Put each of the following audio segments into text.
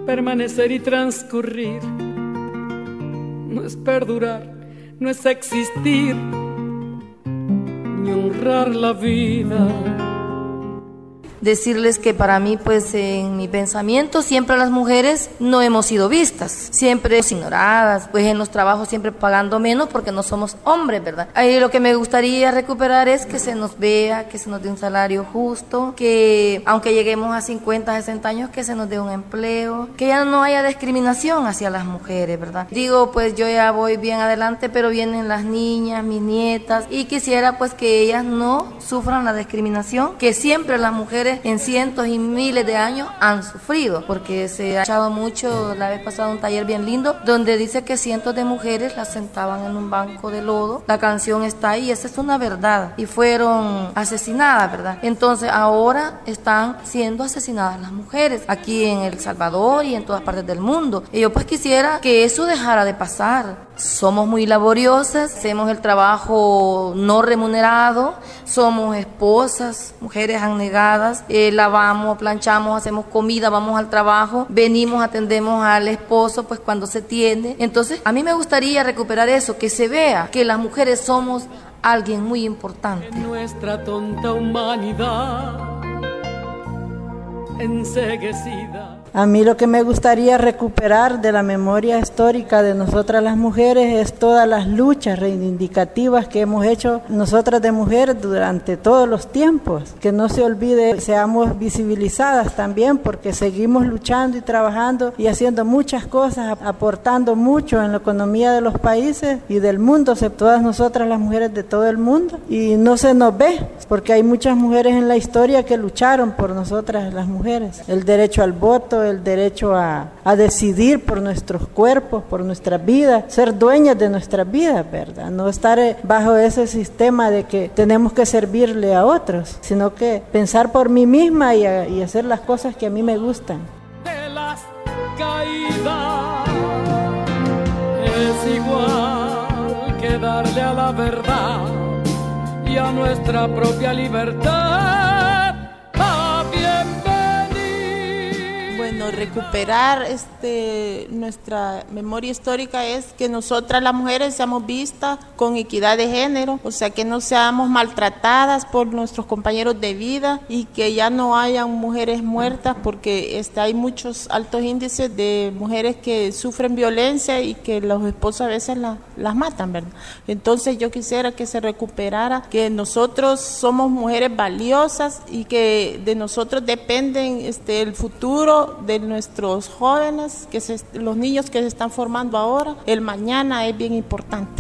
permanecer y transcurrir. No es perdurar, no es existir, ni honrar la vida. Decirles que para mí, pues en mi pensamiento, siempre las mujeres no hemos sido vistas, siempre ignoradas, pues en los trabajos siempre pagando menos porque no somos hombres, ¿verdad? Ahí lo que me gustaría recuperar es que se nos vea, que se nos dé un salario justo, que aunque lleguemos a 50, 60 años, que se nos dé un empleo, que ya no haya discriminación hacia las mujeres, ¿verdad? Digo, pues yo ya voy bien adelante, pero vienen las niñas, mis nietas, y quisiera pues que ellas no sufran la discriminación que siempre las mujeres en cientos y miles de años han sufrido, porque se ha echado mucho. La vez pasada un taller bien lindo donde dice que cientos de mujeres las sentaban en un banco de lodo. La canción está ahí, esa es una verdad, y fueron asesinadas, ¿verdad? Entonces ahora están siendo asesinadas las mujeres aquí en El Salvador y en todas partes del mundo, y yo pues quisiera que eso dejara de pasar. Somos muy laboriosas, hacemos el trabajo no remunerado, somos esposas, mujeres abnegadas, lavamos, planchamos, hacemos comida, vamos al trabajo, venimos, atendemos al esposo pues cuando se tiene. Entonces a mí me gustaría recuperar eso, que se vea que las mujeres somos alguien muy importante. En nuestra tonta humanidad enceguecida. A mí lo que me gustaría recuperar de la memoria histórica de nosotras las mujeres es todas las luchas reivindicativas que hemos hecho nosotras de mujeres durante todos los tiempos. Que no se olvide, seamos visibilizadas también, porque seguimos luchando y trabajando y haciendo muchas cosas, aportando mucho en la economía de los países y del mundo, todas nosotras las mujeres de todo el mundo. Y no se nos ve, porque hay muchas mujeres en la historia que lucharon por nosotras las mujeres. El derecho al voto, el derecho a decidir por nuestros cuerpos, por nuestra vida, ser dueñas de nuestra vida, ¿verdad? No estar bajo ese sistema de que tenemos que servirle a otros, sino que pensar por mí misma y hacer las cosas que a mí me gustan. De las caídas es igual que darle a la verdad y a nuestra propia libertad la bienvenida. Bueno, recuperar nuestra memoria histórica es que nosotras las mujeres seamos vistas con equidad de género, o sea, que no seamos maltratadas por nuestros compañeros de vida y que ya no hayan mujeres muertas, porque hay muchos altos índices de mujeres que sufren violencia y que los esposos a veces las matan, ¿verdad? Entonces yo quisiera que se recuperara, que nosotros somos mujeres valiosas y que de nosotros dependen el futuro de nuestros jóvenes, los niños que se están formando ahora. El mañana es bien importante.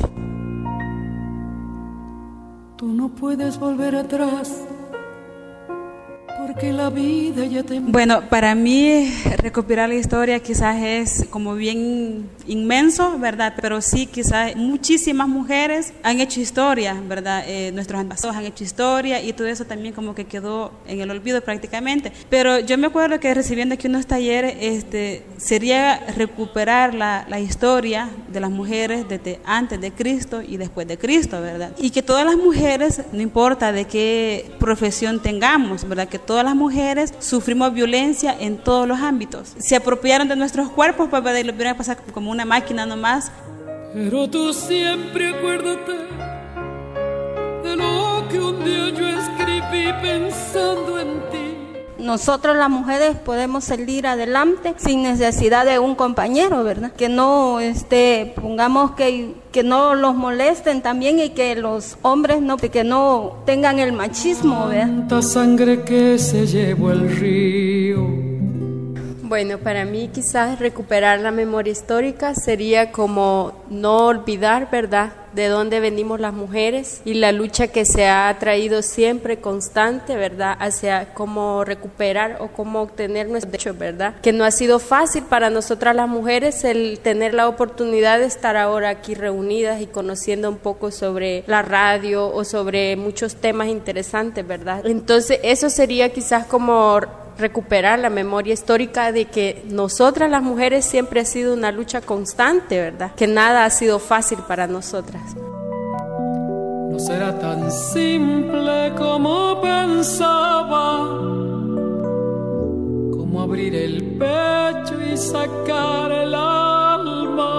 Tú no puedes volver atrás, porque la vida ya te... Bueno, para mí recuperar la historia quizás es como bien inmenso, ¿verdad? Pero sí, quizás muchísimas mujeres han hecho historia, ¿verdad? Nuestros antepasados han hecho historia y todo eso también como que quedó en el olvido prácticamente. Pero yo me acuerdo que recibiendo aquí unos talleres, sería recuperar la historia de las mujeres desde antes de Cristo y después de Cristo, ¿verdad? Y que todas las mujeres, no importa de qué profesión tengamos, ¿verdad? Que todas las mujeres sufrimos violencia en todos los ámbitos. Se apropiaron de nuestros cuerpos para lo vieron pasar como una máquina nomás. Pero tú siempre acuérdate de lo que un día yo escribí pensando en ti. Nosotros las mujeres podemos salir adelante sin necesidad de un compañero, ¿verdad? Que no pongamos que no los molesten también y que los hombres que no tengan el machismo, ¿verdad? Tanta sangre que se llevó el río. Bueno, para mí quizás recuperar la memoria histórica sería como no olvidar, ¿verdad?, de dónde venimos las mujeres y la lucha que se ha traído siempre constante, ¿verdad?, hacia cómo recuperar o cómo obtener nuestros derechos, ¿verdad?, que no ha sido fácil para nosotras las mujeres el tener la oportunidad de estar ahora aquí reunidas y conociendo un poco sobre la radio o sobre muchos temas interesantes, ¿verdad? Entonces eso sería quizás como recuperar la memoria histórica de que nosotras las mujeres siempre ha sido una lucha constante, ¿verdad? Que nada ha sido fácil para nosotras. No será tan simple como pensaba, como abrir el pecho y y sacar el alma.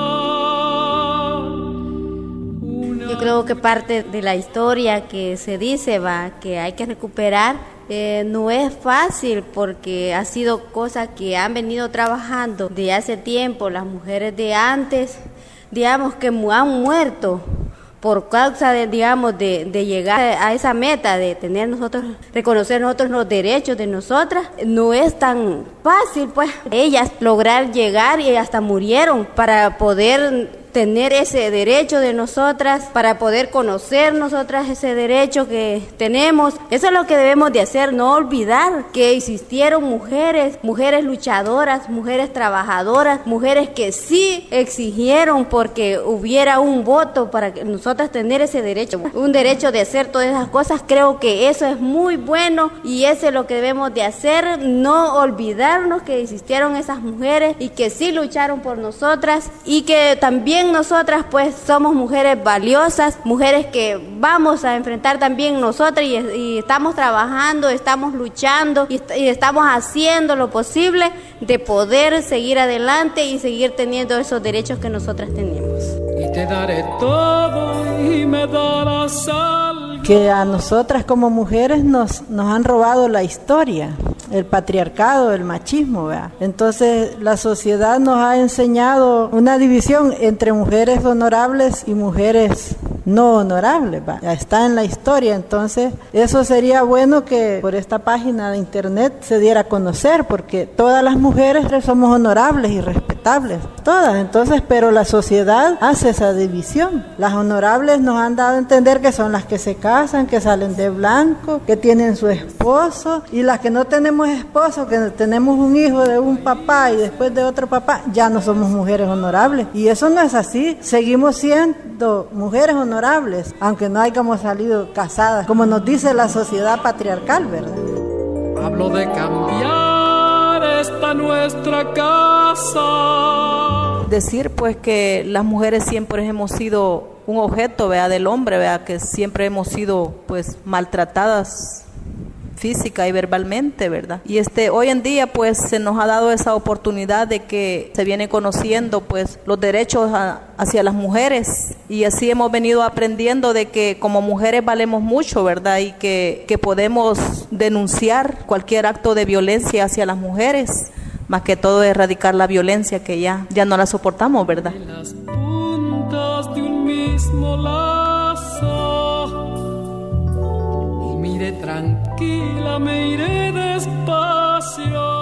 Yo creo que parte de la historia que se dice, que hay que recuperar, no es fácil porque ha sido cosas que han venido trabajando de hace tiempo. Las mujeres de antes, digamos que han muerto por causa de, digamos, de llegar a esa meta de tener nosotros, reconocer nosotros los derechos de nosotras. No es tan fácil, pues, ellas lograr llegar y hasta murieron para poder tener ese derecho de nosotras, para poder conocer nosotras ese derecho que tenemos. Eso es lo que debemos de hacer, no olvidar que existieron mujeres luchadoras, mujeres trabajadoras, mujeres que sí exigieron porque hubiera un voto para que nosotras tener ese derecho, un derecho de hacer todas esas cosas. Creo que eso es muy bueno y eso es lo que debemos de hacer, no olvidarnos que existieron esas mujeres y que sí lucharon por nosotras y que también nosotras pues somos mujeres valiosas, mujeres que vamos a enfrentar también nosotras y estamos trabajando, estamos luchando y estamos haciendo lo posible de poder seguir adelante y seguir teniendo esos derechos que nosotras tenemos. Y te daré todo y me darás algo. Que a nosotras como mujeres nos han robado la historia, el patriarcado, el machismo, ¿verdad? Entonces la sociedad nos ha enseñado una división entre mujeres honorables y mujeres no honorables, ¿va? Ya está en la historia. Entonces eso sería bueno que por esta página de internet se diera a conocer, porque todas las mujeres somos honorables y respetables, todas. Entonces, pero la sociedad hace esa división. Las honorables nos han dado a entender que son las que se casan, que salen de blanco, que tienen su esposo, y las que no tenemos esposo, que tenemos un hijo de un papá y después de otro papá, ya no somos mujeres honorables. Y eso no es así. Seguimos siendo mujeres honorables, aunque no hayamos salido casadas, como nos dice la sociedad patriarcal, ¿verdad? Hablo de cambiar esta nuestra casa. Decir pues que las mujeres siempre hemos sido un objeto, ¿verdad?, del hombre, ¿verdad?, que siempre hemos sido pues maltratadas física y verbalmente, ¿verdad? Y hoy en día pues se nos ha dado esa oportunidad de que se viene conociendo pues los derechos hacia las mujeres, y así hemos venido aprendiendo de que como mujeres valemos mucho, ¿verdad? Y que podemos denunciar cualquier acto de violencia hacia las mujeres, más que todo erradicar la violencia que ya no la soportamos, ¿verdad? En las puntas de un mismo lazo. Mire tranquila, me iré despacio.